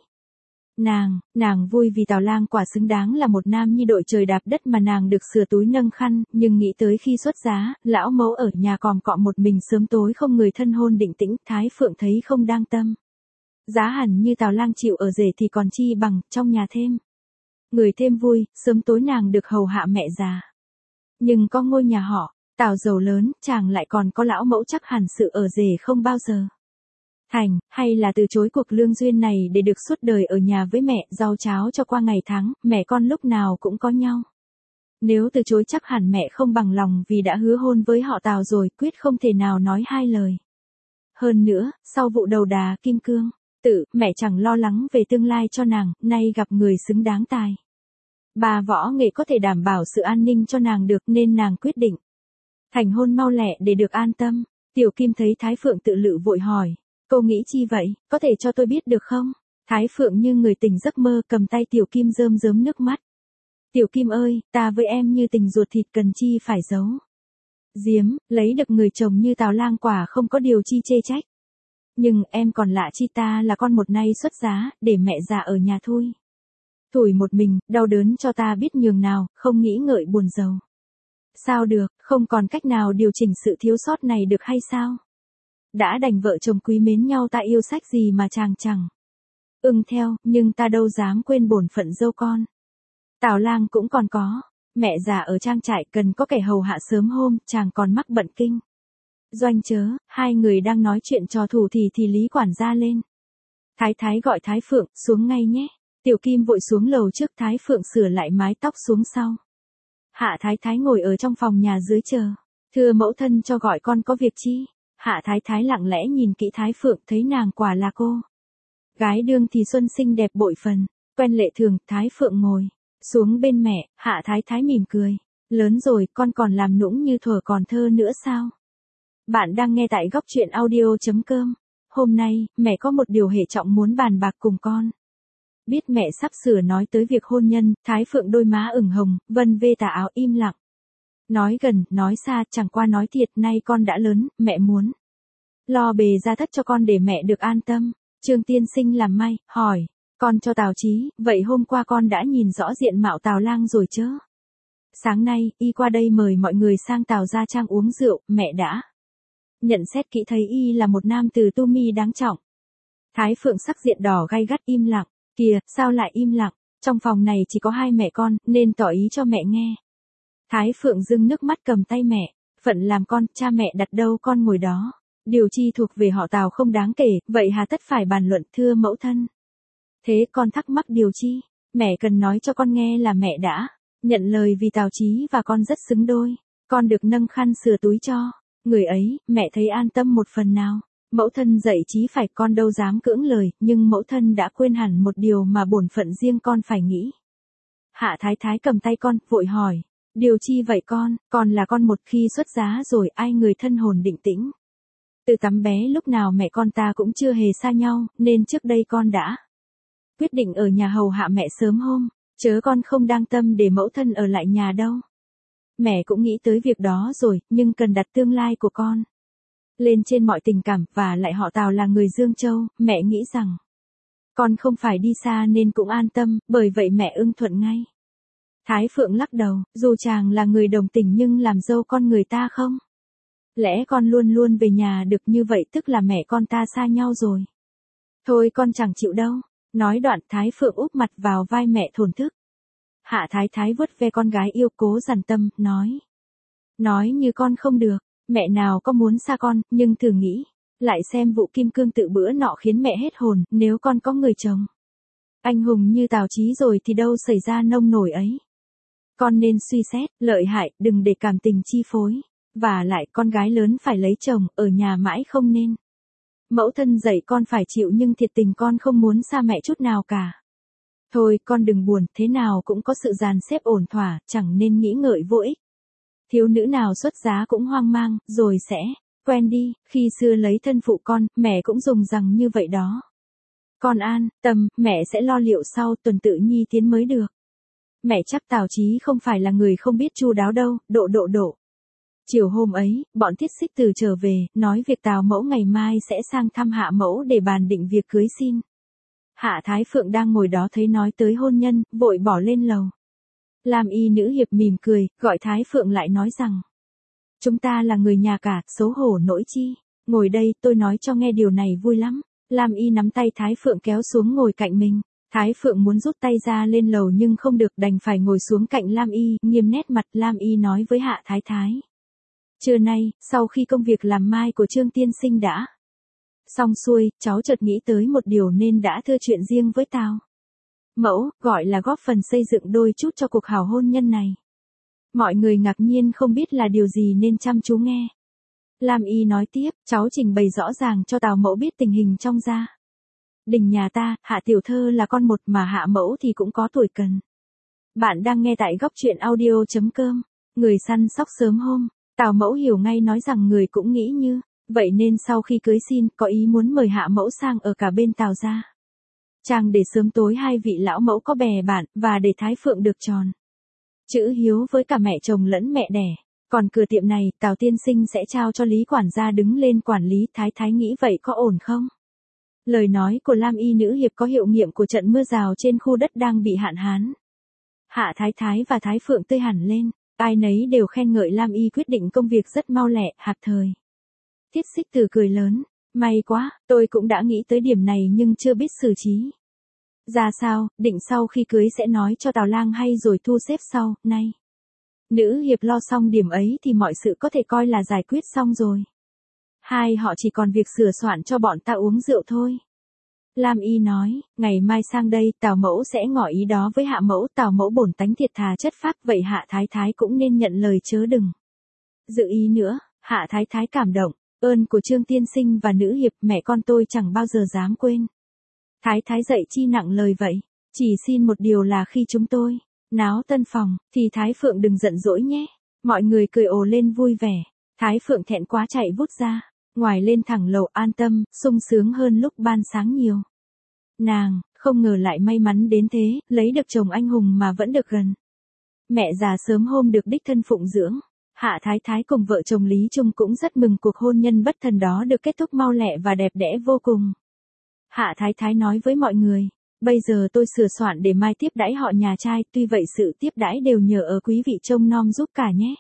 Nàng vui vì Tào Lang quả xứng đáng là một nam nhi đội trời đạp đất mà nàng được sửa túi nâng khăn, nhưng nghĩ tới khi xuất giá, lão mẫu ở nhà còm cọm một mình sớm tối không người thân hôn định tĩnh, Thái Phượng thấy không đang tâm. Giá hẳn như Tào Lang chịu ở rể thì còn chi bằng, trong nhà thêm người thêm vui, sớm tối nàng được hầu hạ mẹ già. Nhưng có ngôi nhà họ Tào giàu lớn, chàng lại còn có lão mẫu, chắc hẳn sự ở rể không bao giờ thành, hay là từ chối cuộc lương duyên này để được suốt đời ở nhà với mẹ, rau cháo cho qua ngày tháng, mẹ con lúc nào cũng có nhau. Nếu từ chối chắc hẳn mẹ không bằng lòng vì đã hứa hôn với họ Tào rồi, quyết không thể nào nói hai lời. Hơn nữa, sau vụ đầu đà kim cương mẹ chẳng lo lắng về tương lai cho nàng, nay gặp người xứng đáng tài bà võ nghệ có thể đảm bảo sự an ninh cho nàng được, nên nàng quyết định thành hôn mau lẹ để được an tâm. Tiểu Kim thấy Thái Phượng tự lự vội hỏi, cô nghĩ chi vậy, có thể cho tôi biết được không? Thái Phượng như người tỉnh giấc mơ, cầm tay Tiểu Kim rơm rớm nước mắt. Tiểu Kim ơi, ta với em như tình ruột thịt, cần chi phải giấu giếm, lấy được người chồng như Tào Lang quả không có điều chi chê trách. Nhưng em còn lạ chi, ta là con một nay xuất giá, để mẹ già ở nhà thui thủi một mình, đau đớn cho ta biết nhường nào, không nghĩ ngợi buồn giàu. Sao được, không còn cách nào điều chỉnh sự thiếu sót này được hay sao? Đã đành vợ chồng quý mến nhau, ta yêu sách gì mà chàng chẳng theo, nhưng ta đâu dám quên bổn phận dâu con. Tào Lang cũng còn có mẹ già ở trang trại, cần có kẻ hầu hạ sớm hôm, chàng còn mắc bận kinh doanh chớ. Hai người đang nói chuyện trò thủ thì Lý quản gia lên. Thái Thái gọi Thái Phượng, xuống ngay nhé. Tiểu Kim vội xuống lầu trước, Thái Phượng sửa lại mái tóc xuống sau. Hạ Thái Thái ngồi ở trong phòng nhà dưới chờ. Thưa mẫu thân cho gọi con có việc chi? Hạ Thái Thái lặng lẽ nhìn kỹ Thái Phượng, thấy nàng quả là cô gái đương thì xuân xinh đẹp bội phần. Quen lệ thường, Thái Phượng ngồi xuống bên mẹ. Hạ Thái Thái mỉm cười. Lớn rồi, con còn làm nũng như thuở còn thơ nữa sao? Bạn đang nghe tại góc truyện audio.com. Hôm nay, mẹ có một điều hệ trọng muốn bàn bạc cùng con. Biết mẹ sắp sửa nói tới việc hôn nhân, Thái Phượng đôi má ửng hồng, vân vê tà áo im lặng. Nói gần, nói xa, chẳng qua nói thiệt, nay con đã lớn, mẹ muốn lo bề gia thất cho con để mẹ được an tâm. Trương tiên sinh làm may, hỏi, con cho Tào Chí, vậy hôm qua con đã nhìn rõ diện mạo Tào Lang rồi chớ? Sáng nay, y qua đây mời mọi người sang Tào gia trang uống rượu, mẹ đã nhận xét kỹ thấy y là một nam từ tu mi đáng trọng. Thái Phượng sắc diện đỏ gay gắt im lặng, kìa, sao lại im lặng, trong phòng này chỉ có hai mẹ con, nên tỏ ý cho mẹ nghe. Thái Phượng dưng nước mắt cầm tay mẹ, phận làm con, cha mẹ đặt đâu con ngồi đó. Điều chi thuộc về họ Tào không đáng kể, vậy hà tất phải bàn luận thưa mẫu thân. Thế con thắc mắc điều chi, mẹ cần nói cho con nghe là mẹ đã nhận lời vì Tào Chí và con rất xứng đôi, con được nâng khăn sửa túi cho người ấy, mẹ thấy an tâm một phần nào. Mẫu thân dạy Chí phải, con đâu dám cưỡng lời, nhưng mẫu thân đã quên hẳn một điều mà bổn phận riêng con phải nghĩ. Hạ Thái Thái cầm tay con, vội hỏi, điều chi vậy con là con một khi xuất giá rồi ai người thân hồn định tĩnh. Từ tắm bé lúc nào mẹ con ta cũng chưa hề xa nhau, nên trước đây con đã quyết định ở nhà hầu hạ mẹ sớm hôm, chớ con không đang tâm để mẫu thân ở lại nhà đâu. Mẹ cũng nghĩ tới việc đó rồi, nhưng cần đặt tương lai của con lên trên mọi tình cảm, và lại họ Tào là người Dương Châu, mẹ nghĩ rằng con không phải đi xa nên cũng an tâm, bởi vậy mẹ ưng thuận ngay. Thái Phượng lắc đầu, dù chàng là người đồng tình nhưng làm dâu con người ta không lẽ con luôn luôn về nhà được, như vậy tức là mẹ con ta xa nhau rồi. Thôi con chẳng chịu đâu. Nói đoạn Thái Phượng úp mặt vào vai mẹ thổn thức. Hạ Thái Thái vuốt ve con gái yêu cố dằn tâm, nói như con không được, mẹ nào có muốn xa con, nhưng thử nghĩ lại xem vụ kim cương tự bữa nọ khiến mẹ hết hồn, nếu con có người chồng anh hùng như Tào Chí rồi thì đâu xảy ra nông nổi ấy. Con nên suy xét lợi hại, đừng để cảm tình chi phối. Và lại con gái lớn phải lấy chồng, ở nhà mãi không nên. Mẫu thân dạy con phải chịu, nhưng thiệt tình con không muốn xa mẹ chút nào cả. Thôi con đừng buồn, thế nào cũng có sự dàn xếp ổn thỏa, chẳng nên nghĩ ngợi vô ích. Thiếu nữ nào xuất giá cũng hoang mang, rồi sẽ quen đi, khi xưa lấy thân phụ con, mẹ cũng dùng rằng như vậy đó. Con an tâm, mẹ sẽ lo liệu sau, tuần tự nhi tiến mới được. Mẹ chắc Tào Chí không phải là người không biết chu đáo đâu, độ. Chiều hôm ấy, bọn Thiết Xích Từ trở về, nói việc Tào mẫu ngày mai sẽ sang thăm Hạ mẫu để bàn định việc cưới xin. Hạ Thái Phượng đang ngồi đó thấy nói tới hôn nhân, vội bỏ lên lầu. Lam y nữ hiệp mỉm cười, gọi Thái Phượng lại nói rằng, chúng ta là người nhà cả, xấu hổ nỗi chi. Ngồi đây, tôi nói cho nghe điều này vui lắm. Lam y nắm tay Thái Phượng kéo xuống ngồi cạnh mình. Thái Phượng muốn rút tay ra lên lầu nhưng không được, đành phải ngồi xuống cạnh Lam y, nghiêm nét mặt. Lam y nói với Hạ Thái Thái. Trưa nay, sau khi công việc làm mai của Trương tiên sinh đã xong xuôi, cháu chợt nghĩ tới một điều nên đã thưa chuyện riêng với Tào mẫu, gọi là góp phần xây dựng đôi chút cho cuộc hảo hôn nhân này. Mọi người ngạc nhiên không biết là điều gì nên chăm chú nghe. Lam y nói tiếp, cháu trình bày rõ ràng cho Tào mẫu biết tình hình trong gia đình nhà ta. Hạ tiểu thơ là con một mà Hạ mẫu thì cũng có tuổi cần. Bạn đang nghe tại góc truyện audio.com. Người săn sóc sớm hôm. Tào mẫu hiểu ngay, nói rằng người cũng nghĩ như vậy nên sau khi cưới xin, có ý muốn mời Hạ mẫu sang ở cả bên Tào gia trang để sớm tối hai vị lão mẫu có bè bạn, và để Thái Phượng được tròn chữ hiếu với cả mẹ chồng lẫn mẹ đẻ. Còn cửa tiệm này, Tào tiên sinh sẽ trao cho Lý quản gia đứng lên quản lý. Thái Thái nghĩ vậy có ổn không? Lời nói của Lam y nữ hiệp có hiệu nghiệm của trận mưa rào trên khu đất đang bị hạn hán. Hạ Thái Thái và Thái Phượng tươi hẳn lên. Ai nấy đều khen ngợi Lam y quyết định công việc rất mau lẹ, hạt thời. Thiết Xích Từ cười lớn. May quá, tôi cũng đã nghĩ tới điểm này nhưng chưa biết xử trí ra sao, định sau khi cưới sẽ nói cho Tào lang hay rồi thu xếp sau. Nay nữ hiệp lo xong điểm ấy thì mọi sự có thể coi là giải quyết xong rồi. Hai họ chỉ còn việc sửa soạn cho bọn ta uống rượu thôi. Lam y nói, ngày mai sang đây, Tào mẫu sẽ ngỏ ý đó với Hạ mẫu. Tào mẫu bổn tánh thiệt thà chất phác, vậy Hạ Thái Thái cũng nên nhận lời chớ đừng dự ý nữa. Hạ Thái Thái cảm động, ơn của Trương tiên sinh và nữ hiệp mẹ con tôi chẳng bao giờ dám quên. Thái Thái dạy chi nặng lời vậy, chỉ xin một điều là khi chúng tôi náo tân phòng, thì Thái Phượng đừng giận dỗi nhé. Mọi người cười ồ lên vui vẻ. Thái Phượng thẹn quá chạy vút ra ngoài lên thẳng lầu, an tâm, sung sướng hơn lúc ban sáng nhiều. Nàng không ngờ lại may mắn đến thế, lấy được chồng anh hùng mà vẫn được gần mẹ già sớm hôm được đích thân phụng dưỡng. Hạ Thái Thái cùng vợ chồng Lý Trung cũng rất mừng cuộc hôn nhân bất thần đó được kết thúc mau lẹ và đẹp đẽ vô cùng. Hạ Thái Thái nói với mọi người, bây giờ tôi sửa soạn để mai tiếp đãi họ nhà trai, tuy vậy sự tiếp đãi đều nhờ ở quý vị trông nom giúp cả nhé.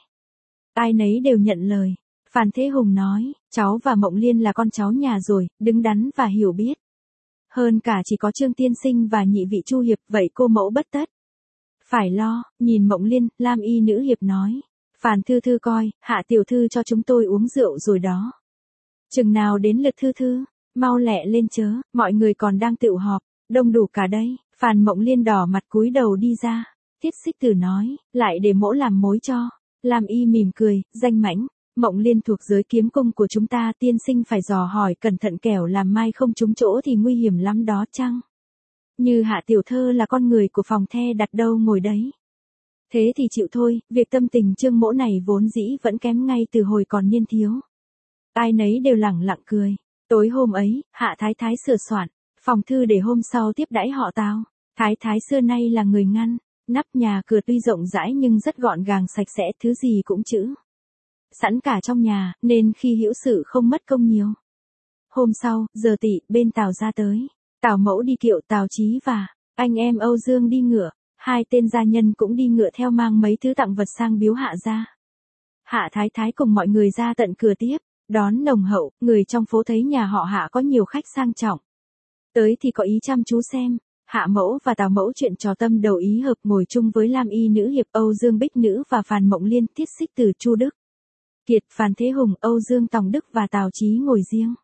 Ai nấy đều nhận lời. Phan Thế Hùng nói, cháu và Mộng Liên là con cháu nhà rồi, đứng đắn và hiểu biết. Hơn cả chỉ có Trương Tiên Sinh và nhị vị Chu Hiệp, vậy cô mẫu bất tất phải lo. Nhìn Mộng Liên, Lam Y nữ hiệp nói, Phan Thư Thư coi, Hạ tiểu thư cho chúng tôi uống rượu rồi đó. Chừng nào đến lượt Thư Thư, mau lẹ lên chớ, mọi người còn đang tựu họp, đông đủ cả đây. Phan Mộng Liên đỏ mặt cúi đầu đi ra. Tiết Xích Tử nói, lại để mỗ làm mối cho. Lam Y mỉm cười, danh mãnh, Mộng Liên thuộc giới kiếm cung của chúng ta, tiên sinh phải dò hỏi cẩn thận kẻo làm mai không trúng chỗ thì nguy hiểm lắm đó chăng? Như Hạ tiểu thơ là con người của phòng the đặt đâu ngồi đấy. Thế thì chịu thôi, việc tâm tình Trương mỗ này vốn dĩ vẫn kém ngay từ hồi còn niên thiếu. Ai nấy đều lẳng lặng cười. Tối hôm ấy, Hạ Thái Thái sửa soạn phòng thư để hôm sau tiếp đãi họ Tào. Thái Thái xưa nay là người ngăn, nắp nhà cửa tuy rộng rãi nhưng rất gọn gàng sạch sẽ, thứ gì cũng trữ sẵn cả trong nhà, nên khi hữu sự không mất công nhiều. Hôm sau, giờ tỵ, bên Tào ra tới. Tào mẫu đi kiệu, Tào Chí và anh em Âu Dương đi ngựa. Hai tên gia nhân cũng đi ngựa theo mang mấy thứ tặng vật sang biếu Hạ gia. Hạ Thái Thái cùng mọi người ra tận cửa tiếp, đón nồng hậu, người trong phố thấy nhà họ Hạ có nhiều khách sang trọng. Tới thì có ý chăm chú xem. Hạ mẫu và Tào mẫu chuyện trò tâm đầu ý hợp ngồi chung với Lam Y nữ hiệp, Âu Dương Bích nữ và Phan Mộng Liên, Tiết Xích Tử, Chu Đức Kiệt, Phan Thế Hùng, Âu Dương Tòng Đức và Tào Chí ngồi riêng.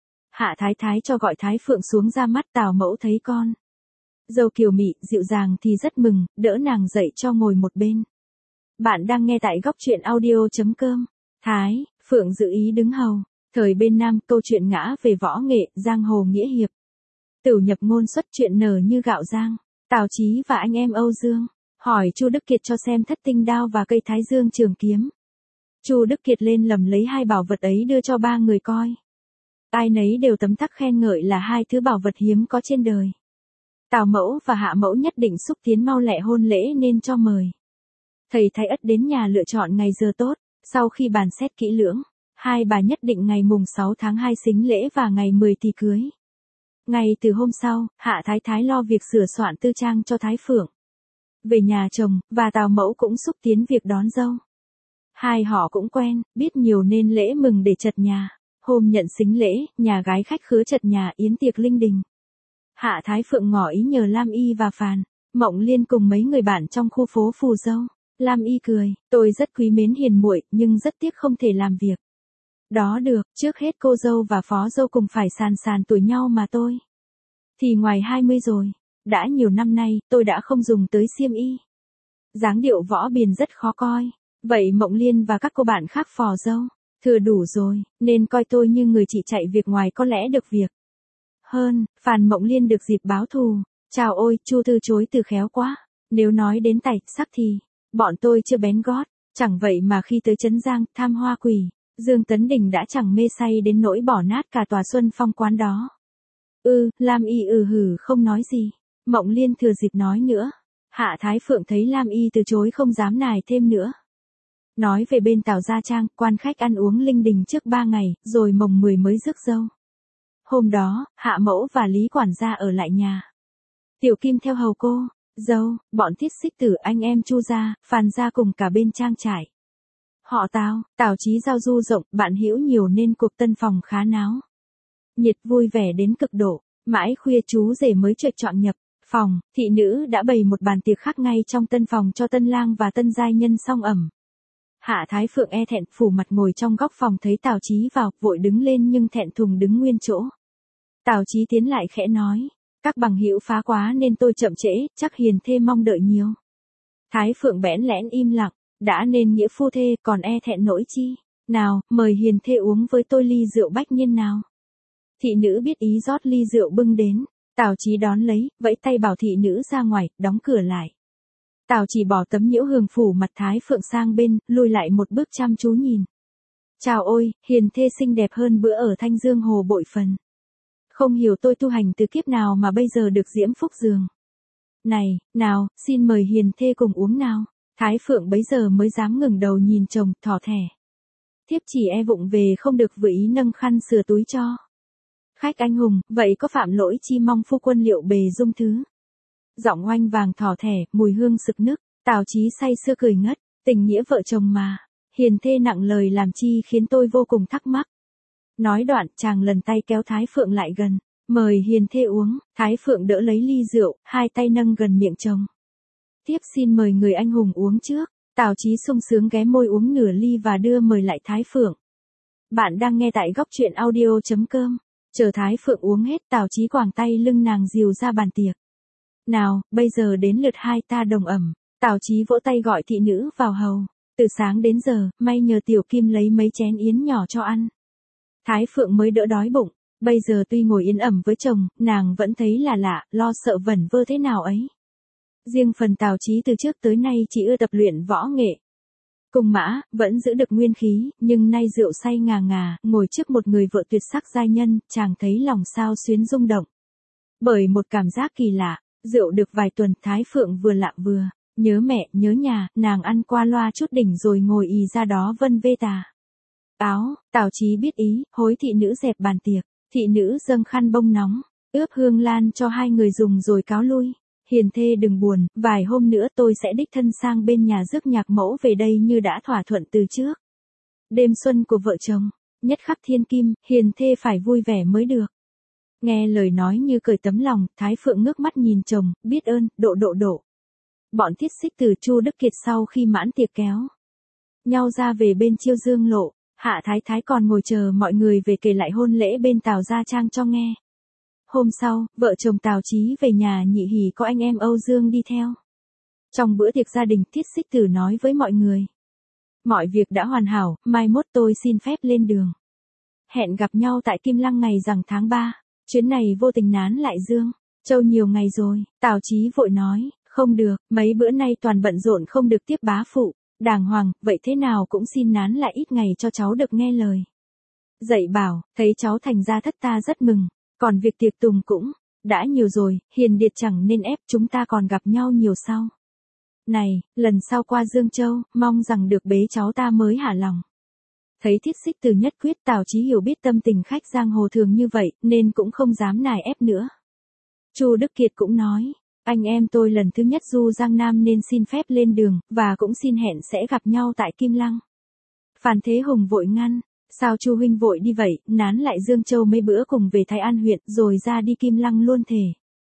Hạ Thái Thái cho gọi Thái Phượng xuống ra mắt Tào mẫu thấy con dâu kiều mị, dịu dàng thì rất mừng, đỡ nàng dậy cho ngồi một bên. Bạn đang nghe tại góc truyện audio.com. Thái Phượng dự ý đứng hầu. Thời bên Nam, câu chuyện ngã về võ nghệ, giang hồ nghĩa hiệp. Tửu nhập ngôn xuất, chuyện nở như gạo giang. Tào Chí và anh em Âu Dương hỏi Chu Đức Kiệt cho xem thất tinh đao và cây Thái Dương trường kiếm. Chu Đức Kiệt lên lầm lấy hai bảo vật ấy đưa cho ba người coi. Ai nấy đều tấm tắc khen ngợi là hai thứ bảo vật hiếm có trên đời. Tào mẫu và Hạ mẫu nhất định xúc tiến mau lẹ hôn lễ nên cho mời thầy Thái Ất đến nhà lựa chọn ngày giờ tốt. Sau khi bàn xét kỹ lưỡng, hai bà nhất định ngày mùng 6 tháng 2 sính lễ và ngày 10 thì cưới. Ngay từ hôm sau, Hạ Thái Thái lo việc sửa soạn tư trang cho Thái Phượng về nhà chồng, và Tào mẫu cũng xúc tiến việc đón dâu. Hai họ cũng quen, biết nhiều nên lễ mừng để chật nhà. Hôm nhận sính lễ, nhà gái khách khứa chật nhà, yến tiệc linh đình. Hạ Thái Phượng ngỏ ý nhờ Lam Y và Phan Mộng Liên cùng mấy người bạn trong khu phố phù dâu. Lam Y cười, tôi rất quý mến hiền muội, nhưng rất tiếc không thể làm việc đó được. Trước hết cô dâu và phó dâu cùng phải sàn tuổi nhau mà tôi thì ngoài 20 rồi. Đã nhiều năm nay, tôi đã không dùng tới xiêm y. Dáng điệu võ biền rất khó coi. Vậy Mộng Liên và các cô bạn khác phò dâu thừa đủ rồi, nên coi tôi như người chị chạy việc ngoài có lẽ được việc hơn. Phan Mộng Liên được dịp báo thù. Chào ôi, Chu Thư chối từ khéo quá. Nếu nói đến tài sắc thì bọn tôi chưa bén gót. Chẳng vậy mà khi tới Trấn Giang, tham hoa quỷ, Dương Tấn Đình đã chẳng mê say đến nỗi bỏ nát cả tòa Xuân Phong quán đó. Lam Y hử không nói gì. Mộng Liên thừa dịp nói nữa. Hạ Thái Phượng thấy Lam Y từ chối không dám nài thêm nữa. Nói về bên Tào Gia Trang, quan khách ăn uống linh đình trước 3 ngày, rồi mồng 10 mới rước dâu. Hôm đó, Hạ mẫu và Lý quản gia ở lại nhà. Tiểu Kim theo hầu cô dâu, bọn Tiết Xích Tử, anh em Chu gia, Phan gia cùng cả bên trang trại. Họ Tào Chí giao du rộng, bạn hữu nhiều nên cuộc tân phòng khá náo nhiệt, vui vẻ đến cực độ. Mãi khuya chú rể mới chọn nhập phòng, thị nữ đã bày một bàn tiệc khác ngay trong tân phòng cho tân lang và tân giai nhân song ẩm. Hạ Thái Phượng e thẹn phủ mặt ngồi trong góc phòng, thấy Tào Chí vào, vội đứng lên nhưng thẹn thùng đứng nguyên chỗ. Tào Chí tiến lại khẽ nói, các bằng hữu phá quá nên tôi chậm trễ, chắc hiền thê mong đợi nhiều. Thái Phượng bẽn lẽn im lặng, đã nên nghĩa phu thê, còn e thẹn nỗi chi. Nào, mời hiền thê uống với tôi ly rượu bách nhiên nào. Thị nữ biết ý rót ly rượu bưng đến. Tào Chí đón lấy, vẫy tay bảo thị nữ ra ngoài, đóng cửa lại. Tào Chỉ bỏ tấm nhiễu hương phủ mặt Thái Phượng sang bên, lùi lại một bước chăm chú nhìn. Chào ôi, hiền thê xinh đẹp hơn bữa ở Thanh Dương Hồ bội phần. Không hiểu tôi tu hành từ kiếp nào mà bây giờ được diễm phúc giường này. Nào, xin mời hiền thê cùng uống nào. Thái Phượng bấy giờ mới dám ngẩng đầu nhìn chồng, thỏ thẻ. Thiếp chỉ e vụng về không được vừa ý nâng khăn sửa túi cho. Khách anh hùng, vậy có phạm lỗi chi mong phu quân liệu bề dung thứ. Giọng oanh vàng thỏ thẻ, mùi hương sực nức, Tào Chí say sưa cười ngất, tình nghĩa vợ chồng mà, hiền thê nặng lời làm chi khiến tôi vô cùng thắc mắc. Nói đoạn chàng lần tay kéo Thái Phượng lại gần, mời hiền thê uống, Thái Phượng đỡ lấy ly rượu, hai tay nâng gần miệng chồng. Tiếp xin mời người anh hùng uống trước, Tào Chí sung sướng ghé môi uống nửa ly và đưa mời lại Thái Phượng. Bạn đang nghe tại góc truyện audio.com, chờ Thái Phượng uống hết Tào Chí quàng tay lưng nàng dìu ra bàn tiệc. Nào, bây giờ đến lượt hai ta đồng ẩm, Tào Chí vỗ tay gọi thị nữ vào hầu, từ sáng đến giờ, may nhờ Tiểu Kim lấy mấy chén yến nhỏ cho ăn. Thái Phượng mới đỡ đói bụng, bây giờ tuy ngồi yên ẩm với chồng, nàng vẫn thấy là lạ, lo sợ vẩn vơ thế nào ấy. Riêng phần Tào Chí từ trước tới nay chỉ ưa tập luyện võ nghệ. Cùng mã, vẫn giữ được nguyên khí, nhưng nay rượu say ngà ngà, ngồi trước một người vợ tuyệt sắc giai nhân, chàng thấy lòng sao xuyến rung động. Bởi một cảm giác kỳ lạ, rượu được vài tuần Thái Phượng vừa lạ vừa, nhớ mẹ, nhớ nhà, nàng ăn qua loa chút đỉnh rồi ngồi ì ra đó vân vê tà. Áo, Tào Chí biết ý, hối thị nữ dẹp bàn tiệc, thị nữ dâng khăn bông nóng, ướp hương lan cho hai người dùng rồi cáo lui. Hiền thê đừng buồn, vài hôm nữa tôi sẽ đích thân sang bên nhà rước nhạc mẫu về đây như đã thỏa thuận từ trước. Đêm xuân của vợ chồng, nhất khắc thiên kim, hiền thê phải vui vẻ mới được. Nghe lời nói như cởi tấm lòng, Thái Phượng ngước mắt nhìn chồng, biết ơn, độ. Bọn Thiết Xích Từ Chu Đức Kiệt sau khi mãn tiệc kéo nhau ra về bên Chiêu Dương Lộ, Hạ Thái Thái còn ngồi chờ mọi người về kể lại hôn lễ bên Tào Gia Trang cho nghe. Hôm sau, vợ chồng Tào Chí về nhà Nhị Hỉ có anh em Âu Dương đi theo. Trong bữa tiệc gia đình, Thiết Xích Tử nói với mọi người. Mọi việc đã hoàn hảo, mai mốt tôi xin phép lên đường. Hẹn gặp nhau tại Kim Lăng ngày rằm tháng 3, chuyến này vô tình nán lại Dương Châu nhiều ngày rồi. Tào Chí vội nói, không được, mấy bữa nay toàn bận rộn không được tiếp bá phụ, đàng hoàng, vậy thế nào cũng xin nán lại ít ngày cho cháu được nghe lời. Dạy bảo, thấy cháu thành ra thất ta rất mừng. Còn việc tiệc tùng cũng đã nhiều rồi, hiền điệt chẳng nên ép, chúng ta còn gặp nhau nhiều sau. Này, lần sau qua Dương Châu, mong rằng được bế cháu ta mới hả lòng. Thấy Thiết Xích Từ nhất quyết, Tào Chí hiểu biết tâm tình khách giang hồ thường như vậy, nên cũng không dám nài ép nữa. Chu Đức Kiệt cũng nói, anh em tôi lần thứ nhất du Giang Nam nên xin phép lên đường, và cũng xin hẹn sẽ gặp nhau tại Kim Lăng. Phan Thế Hùng vội ngăn. Sao Chu huynh vội đi vậy, nán lại Dương Châu mấy bữa cùng về Thái An huyện rồi ra đi Kim Lăng luôn thể.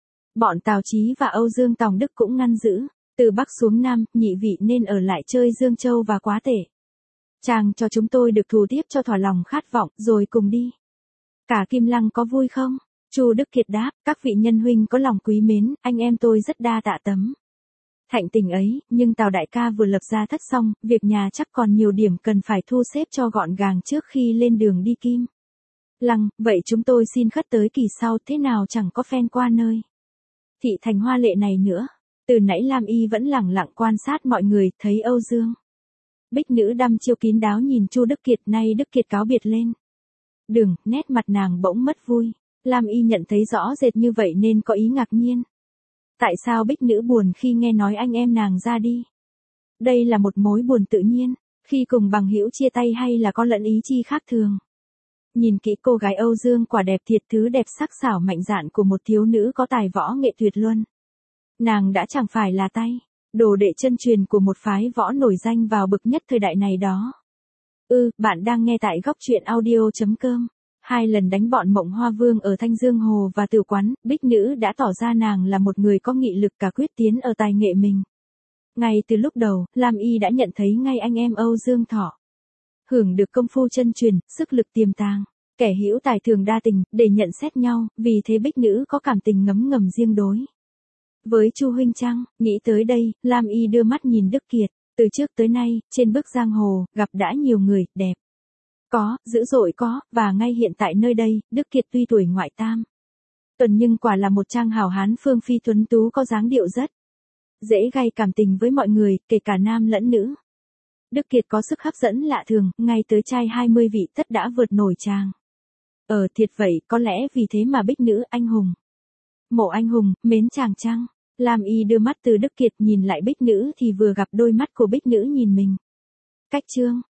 Bọn Tào Chí và Âu Dương Tòng Đức cũng ngăn giữ, từ Bắc xuống Nam, nhị vị nên ở lại chơi Dương Châu và quá tệ. Chàng cho chúng tôi được thù tiếp cho thỏa lòng khát vọng, rồi cùng đi. Cả Kim Lăng có vui không? Chu Đức Kiệt đáp, các vị nhân huynh có lòng quý mến, anh em tôi rất đa tạ tấm thạnh tình ấy, nhưng Tào đại ca vừa lập gia thất xong, việc nhà chắc còn nhiều điểm cần phải thu xếp cho gọn gàng trước khi lên đường đi Kim Lăng, vậy chúng tôi xin khất tới kỳ sau, thế nào chẳng có phen qua nơi thị thành hoa lệ này nữa. Từ nãy Lam Y vẫn lẳng lặng quan sát mọi người, thấy Âu Dương Bích Nữ đăm chiêu kín đáo nhìn Chu Đức Kiệt, nay Đức Kiệt cáo biệt lên đường, nét mặt nàng bỗng mất vui. Lam Y nhận thấy rõ rệt như vậy nên có ý ngạc nhiên. Tại sao Bích Nữ buồn khi nghe nói anh em nàng ra đi? Đây là một mối buồn tự nhiên, khi cùng bằng hữu chia tay hay là có lẫn ý chi khác thường? Nhìn kỹ cô gái Âu Dương quả đẹp thiệt, thứ đẹp sắc sảo mạnh dạn của một thiếu nữ có tài võ nghệ tuyệt luân. Nàng đã chẳng phải là tay đồ đệ chân truyền của một phái võ nổi danh vào bậc nhất thời đại này đó. Bạn đang nghe tại góc truyện audio.com. 2 lần đánh bọn Mộng Hoa Vương ở Thanh Dương Hồ và Tử Quán, Bích Nữ đã tỏ ra nàng là một người có nghị lực cả quyết tiến ở tài nghệ mình. Ngay từ lúc đầu, Lam Y đã nhận thấy ngay anh em Âu Dương Thọ hưởng được công phu chân truyền, sức lực tiềm tàng, kẻ hữu tài thường đa tình, để nhận xét nhau, vì thế Bích Nữ có cảm tình ngấm ngầm riêng đối với Chu huynh chăng? Nghĩ tới đây, Lam Y đưa mắt nhìn Đức Kiệt, từ trước tới nay, trên bước giang hồ, gặp đã nhiều người đẹp có, dữ dội có, và ngay hiện tại nơi đây, Đức Kiệt tuy tuổi ngoại tam tuần nhưng quả là một trang hào hán phương phi tuấn tú, có dáng điệu rất dễ gây cảm tình với mọi người, kể cả nam lẫn nữ. Đức Kiệt có sức hấp dẫn lạ thường, ngay tới trai 20 vị tất đã vượt nổi chàng. Thiệt vậy, có lẽ vì thế mà Bích Nữ anh hùng, mộ anh hùng, mến chàng chăng? Lam Y đưa mắt từ Đức Kiệt nhìn lại Bích Nữ thì vừa gặp đôi mắt của Bích Nữ nhìn mình. Cách chương